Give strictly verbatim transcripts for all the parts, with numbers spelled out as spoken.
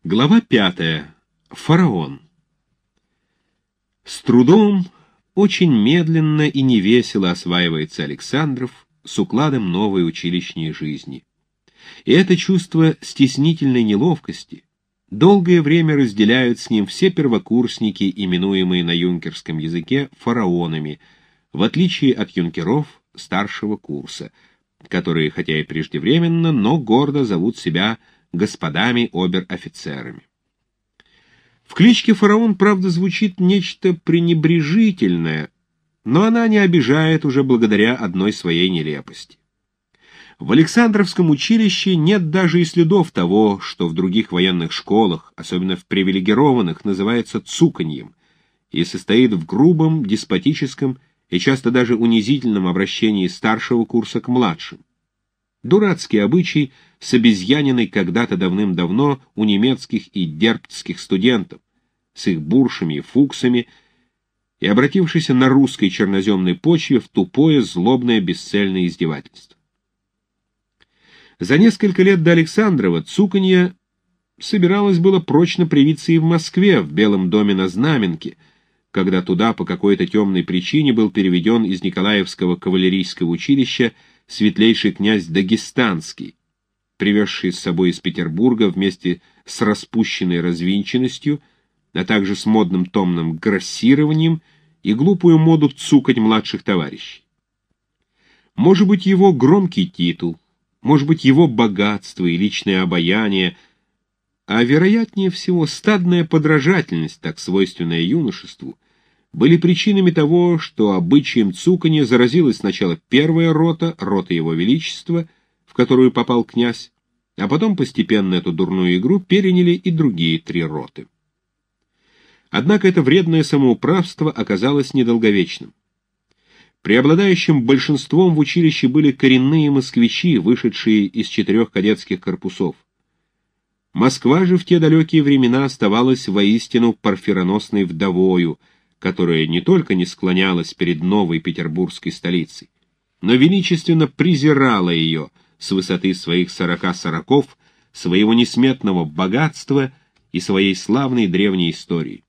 Глава пятая. Фараон. С трудом, очень медленно и невесело осваивается Александров с укладом новой училищной жизни. И это чувство стеснительной неловкости долгое время разделяют с ним все первокурсники, именуемые на юнкерском языке фараонами, в отличие от юнкеров старшего курса, которые, хотя и преждевременно, но гордо зовут себя господами обер-офицерами. В кличке «Фараон», правда, звучит нечто пренебрежительное, но она не обижает уже благодаря одной своей нелепости. В Александровском училище нет даже и следов того, что в других военных школах, особенно в привилегированных, называется цуканьем, и состоит в грубом, деспотическом и часто даже унизительном обращении старшего курса к младшим. Дурацкий обычай, с обезьяненной когда-то давным-давно у немецких и дербцких студентов, с их буршами и фуксами, и обратившийся на русской черноземной почве в тупое, злобное, бесцельное издевательство. За несколько лет до Александрова цуканье собиралось было прочно привиться и в Москве, в Белом доме на Знаменке, когда туда по какой-то темной причине был переведен из Николаевского кавалерийского училища светлейший князь Дагестанский, привезший с собой из Петербурга вместе с распущенной развинченностью, а также с модным томным грассированием и глупую моду цукать младших товарищей. Может быть, его громкий титул, может быть, его богатство и личное обаяние, а вероятнее всего стадная подражательность, так свойственная юношеству, были причинами того, что обычаем цуканья заразилась сначала первая рота, рота его величества, в которую попал князь, а потом постепенно эту дурную игру переняли и другие три роты. Однако это вредное самоуправство оказалось недолговечным. Преобладающим большинством в училище были коренные москвичи, вышедшие из четырех кадетских корпусов. Москва же в те далекие времена оставалась воистину парфироносной вдовою, которая не только не склонялась перед новой петербургской столицей, но величественно презирала ее с высоты своих сорока сороков, своего несметного богатства и своей славной древней истории.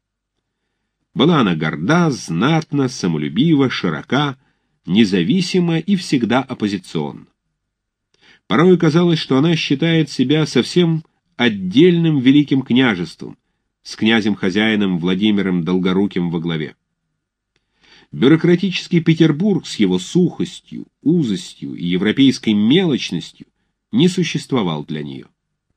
Была она горда, знатна, самолюбива, широка, независима и всегда оппозиционна. Порой казалось, что она считает себя совсем отдельным великим княжеством, с князем-хозяином Владимиром Долгоруким во главе. Бюрократический Петербург с его сухостью, узостью и европейской мелочностью не существовал для нее.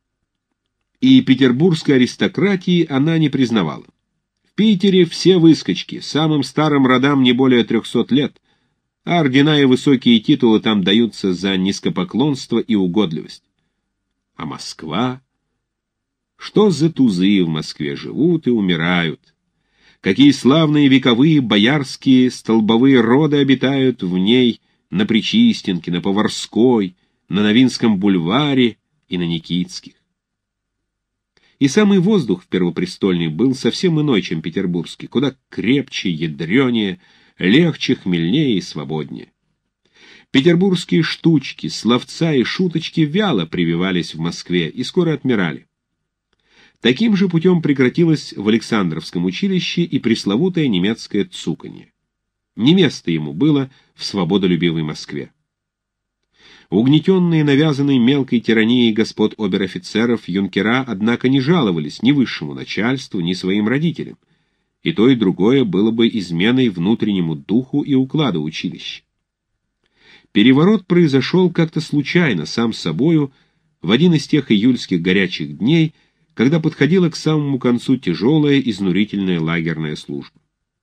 И петербургской аристократии она не признавала. В Питере все выскочки, самым старым родам не более трехсот лет, а ордена и высокие титулы там даются за низкопоклонство и угодливость. А Москва... Что за тузы в Москве живут и умирают? Какие славные вековые боярские столбовые роды обитают в ней на Причистенке, на Поварской, на Новинском бульваре и на Никитских. И самый воздух в Первопрестольной был совсем иной, чем петербургский, куда крепче, ядренее, легче, хмельнее и свободнее. Петербургские штучки, словца и шуточки вяло прививались в Москве и скоро отмирали. Таким же путем прекратилось в Александровском училище и пресловутое немецкое цуканье. Не место ему было в свободолюбивой Москве. Угнетенные навязанной мелкой тиранией господ обер-офицеров, юнкера, однако, не жаловались ни высшему начальству, ни своим родителям. И то, и другое было бы изменой внутреннему духу и укладу училища. Переворот произошел как-то случайно, сам собою, в один из тех июльских горячих дней, когда подходила к самому концу тяжелая, изнурительная лагерная служба.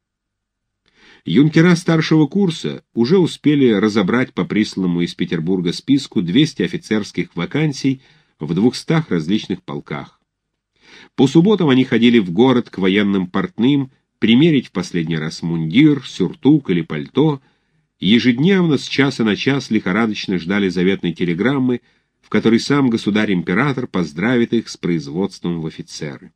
Юнкера старшего курса уже успели разобрать по присланному из Петербурга списку двести офицерских вакансий в двухстах различных полках. По субботам они ходили в город к военным портным, примерить в последний раз мундир, сюртук или пальто, и ежедневно с часа на час лихорадочно ждали заветной телеграммы, в которой сам государь-император поздравит их с производством в офицеры.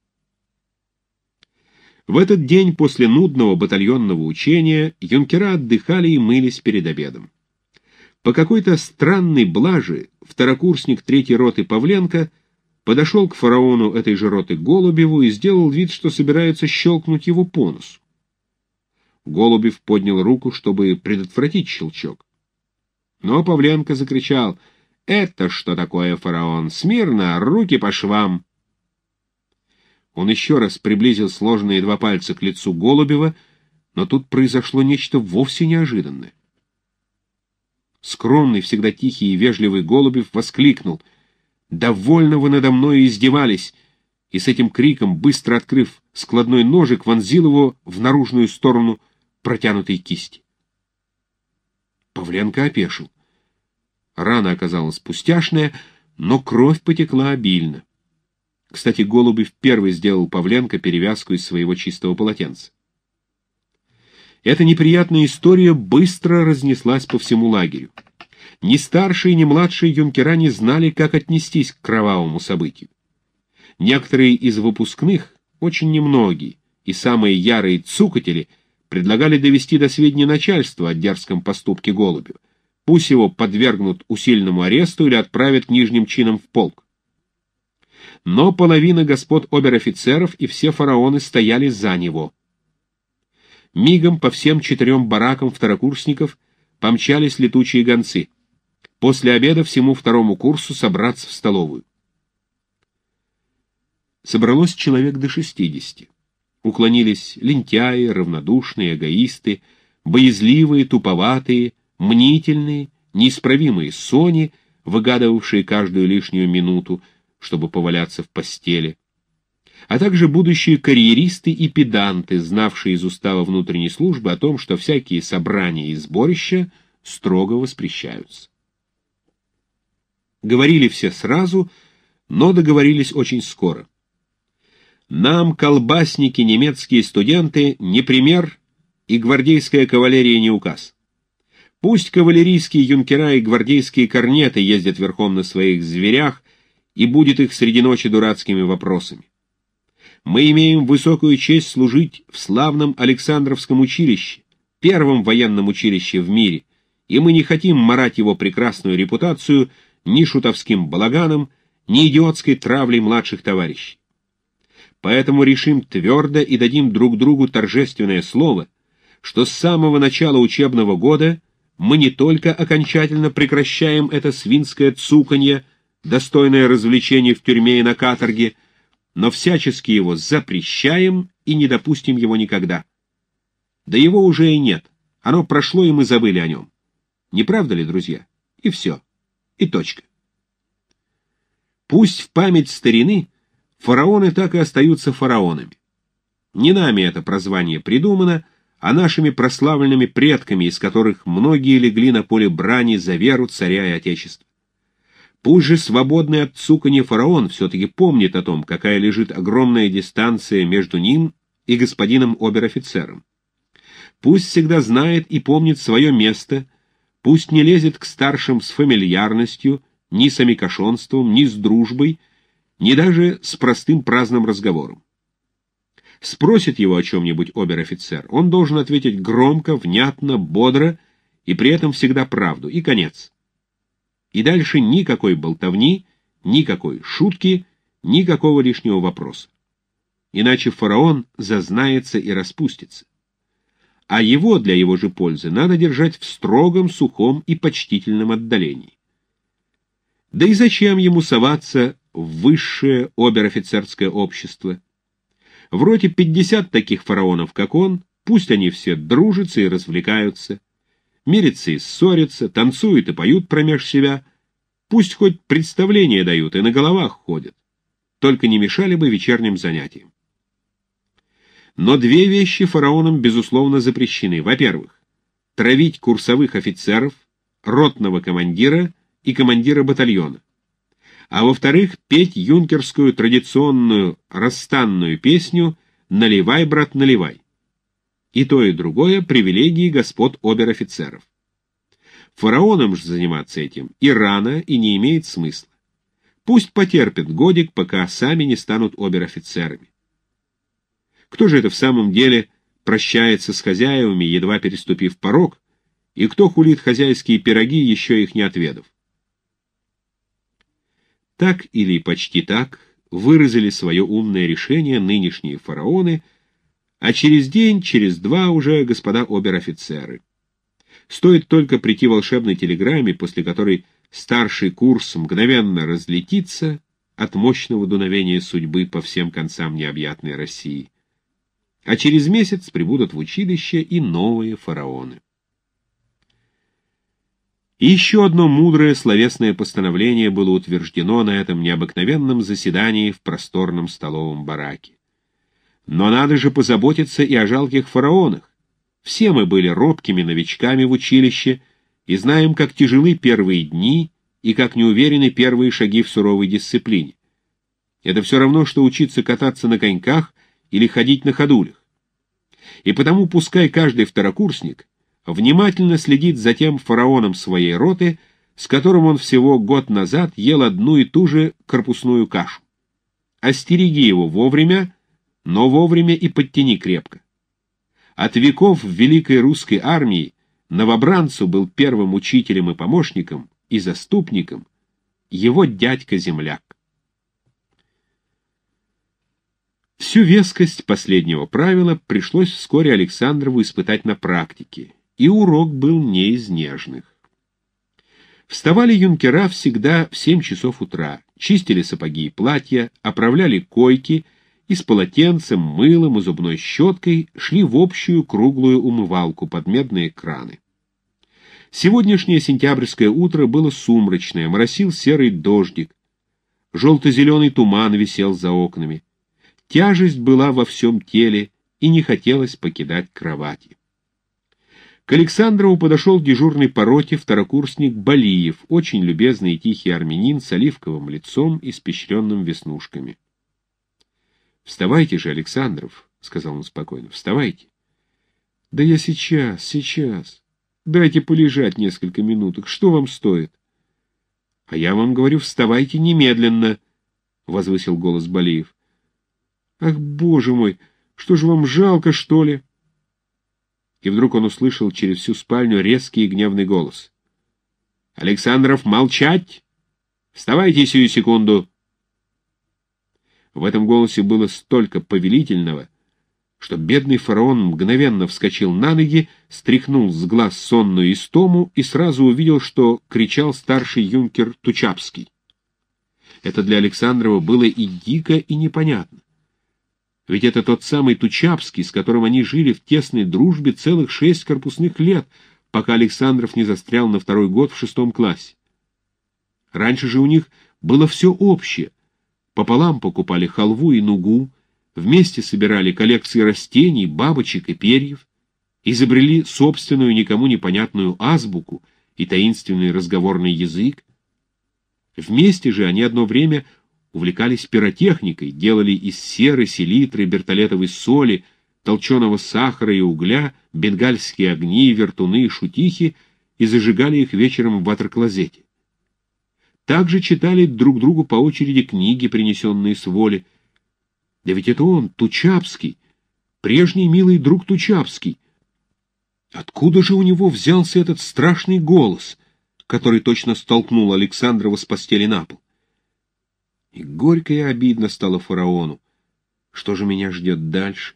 В этот день после нудного батальонного учения юнкера отдыхали и мылись перед обедом. По какой-то странной блаже второкурсник третьей роты Павленко подошел к фараону этой же роты Голубеву и сделал вид, что собирается щелкнуть его по носу. Голубев поднял руку, чтобы предотвратить щелчок. Но Павленко закричал: «Это что такое, фараон? Смирно, руки по швам!» Он еще раз приблизил сложенные два пальца к лицу Голубева, но тут произошло нечто вовсе неожиданное. Скромный, всегда тихий и вежливый Голубев воскликнул: «Довольно вы надо мной издевались!» и с этим криком, быстро открыв складной ножик, вонзил его в наружную сторону протянутой кисти. Павленко опешил. Рана оказалась пустяшная, но кровь потекла обильно. Кстати, Голубев первый сделал Павленко перевязку из своего чистого полотенца. Эта неприятная история быстро разнеслась по всему лагерю. Ни старшие, ни младшие юнкера не знали, как отнестись к кровавому событию. Некоторые из выпускных, очень немногие, и самые ярые цукатели предлагали довести до сведения начальства о дерзком поступке Голубева. Пусть его подвергнут усиленному аресту или отправят к нижним чинам в полк. Но половина господ обер-офицеров и все фараоны стояли за него. Мигом по всем четырем баракам второкурсников помчались летучие гонцы. После обеда всему второму курсу собраться в столовую. Собралось человек до шестидесяти. Уклонились лентяи, равнодушные, эгоисты, боязливые, туповатые, мнительные, неисправимые сони, выгадывавшие каждую лишнюю минуту, чтобы поваляться в постели, а также будущие карьеристы и педанты, знавшие из устава внутренней службы о том, что всякие собрания и сборища строго воспрещаются. Говорили все сразу, но договорились очень скоро. Нам, колбасники, немецкие студенты, не пример, и гвардейская кавалерия не указ. Пусть кавалерийские юнкера и гвардейские корнеты ездят верхом на своих зверях, и будет их среди ночи дурацкими вопросами. Мы имеем высокую честь служить в славном Александровском училище, первом военном училище в мире, и мы не хотим марать его прекрасную репутацию ни шутовским балаганом, ни идиотской травлей младших товарищей. Поэтому решим твердо и дадим друг другу торжественное слово, что с самого начала учебного года мы не только окончательно прекращаем это свинское цуканье, достойное развлечение в тюрьме и на каторге, но всячески его запрещаем и не допустим его никогда. Да его уже и нет, оно прошло, и мы забыли о нем. Не правда ли, друзья? И все. И точка. Пусть в память старины фараоны так и остаются фараонами. Не нами это прозвание придумано, а нашими прославленными предками, из которых многие легли на поле брани за веру царя и отечества. Пусть же свободный от цуканья фараон все-таки помнит о том, какая лежит огромная дистанция между ним и господином обер-офицером. Пусть всегда знает и помнит свое место, пусть не лезет к старшим с фамильярностью, ни с амикошонством, ни с дружбой, ни даже с простым праздным разговором. Спросит его о чем-нибудь обер-офицер, он должен ответить громко, внятно, бодро и при этом всегда правду, и конец. И дальше никакой болтовни, никакой шутки, никакого лишнего вопроса. Иначе фараон зазнается и распустится. А его для его же пользы надо держать в строгом, сухом и почтительном отдалении. Да и зачем ему соваться в высшее обер-офицерское общество? В роте пятьдесят таких фараонов, как он, пусть они все дружатся и развлекаются, мирятся и ссорятся, танцуют и поют промеж себя, пусть хоть представления дают и на головах ходят, только не мешали бы вечерним занятиям. Но две вещи фараонам безусловно запрещены. Во-первых, травить курсовых офицеров, ротного командира и командира батальона. А во-вторых, петь юнкерскую традиционную расстанную песню «Наливай, брат, наливай». И то, и другое — привилегии господ обер-офицеров. Фараонам же заниматься этим и рано, и не имеет смысла. Пусть потерпят годик, пока сами не станут обер-офицерами. Кто же это в самом деле прощается с хозяевами, едва переступив порог, и кто хулит хозяйские пироги, еще их не отведав? Так или почти так выразили свое умное решение нынешние фараоны, а через день, через два уже господа обер-офицеры. Стоит только прийти волшебной телеграмме, после которой старший курс мгновенно разлетится от мощного дуновения судьбы по всем концам необъятной России. А через месяц прибудут в училище и новые фараоны. И еще одно мудрое словесное постановление было утверждено на этом необыкновенном заседании в просторном столовом бараке. Но надо же позаботиться и о жалких фараонах. Все мы были робкими новичками в училище и знаем, как тяжелы первые дни и как неуверены первые шаги в суровой дисциплине. Это все равно, что учиться кататься на коньках или ходить на ходулях. И потому пускай каждый второкурсник внимательно следит за тем фараоном своей роты, с которым он всего год назад ел одну и ту же корпусную кашу. Остереги его вовремя, но вовремя и подтяни крепко. От веков в великой русской армии новобранцу был первым учителем и помощником, и заступником его дядька-земляк. Всю вескость последнего правила пришлось вскоре Александрову испытать на практике, и урок был не из нежных. Вставали юнкера всегда в семь часов утра, чистили сапоги и платья, оправляли койки и с полотенцем, мылом и зубной щеткой шли в общую круглую умывалку под медные краны. Сегодняшнее сентябрьское утро было сумрачное, моросил серый дождик, желто-зеленый туман висел за окнами. Тяжесть была во всем теле, и не хотелось покидать кровати. К Александрову подошел дежурный по роте второкурсник Балиев, очень любезный и тихий армянин с оливковым лицом, испещренным веснушками. — Вставайте же, Александров, — сказал он спокойно, — вставайте. — Да я сейчас, сейчас. Дайте полежать несколько минуток. Что вам стоит? — А я вам говорю, вставайте немедленно, — возвысил голос Балиев. — Ах, боже мой, что же вам жалко, что ли? И вдруг он услышал через всю спальню резкий и гневный голос. — Александров, молчать! Вставайте сию секунду! В этом голосе было столько повелительного, что бедный фараон мгновенно вскочил на ноги, стряхнул с глаз сонную истому и сразу увидел, что кричал старший юнкер Тучапский. Это для Александрова было и дико, и непонятно. Ведь это тот самый Тучапский, с которым они жили в тесной дружбе целых шесть корпусных лет, пока Александров не застрял на второй год в шестом классе. Раньше же у них было все общее. Пополам покупали халву и нугу, вместе собирали коллекции растений, бабочек и перьев, изобрели собственную никому непонятную азбуку и таинственный разговорный язык. Вместе же они одно время увлекались пиротехникой, делали из серы, селитры, бертолетовой соли, толченого сахара и угля бенгальские огни, вертуны и шутихи и зажигали их вечером в ватер-клозете. Также читали друг другу по очереди книги, принесенные с воли. Да ведь это он, Тучапский, прежний милый друг Тучапский. Откуда же у него взялся этот страшный голос, который точно столкнул Александрова с постели на пол? И горько и обидно стало фараону. Что же меня ждет дальше?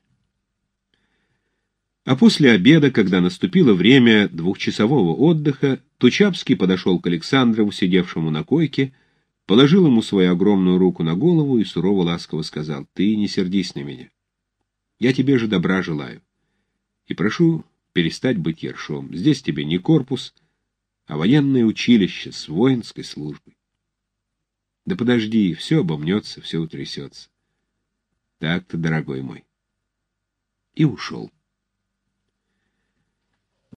А после обеда, когда наступило время двухчасового отдыха, Тучапский подошел к Александрову, сидевшему на койке, положил ему свою огромную руку на голову и сурово-ласково сказал: «Ты не сердись на меня. Я тебе же добра желаю. И прошу перестать быть ершом. Здесь тебе не корпус, а военное училище с воинской службой. Да подожди, все обомнется, все утрясется. Так-то, дорогой мой». И ушел.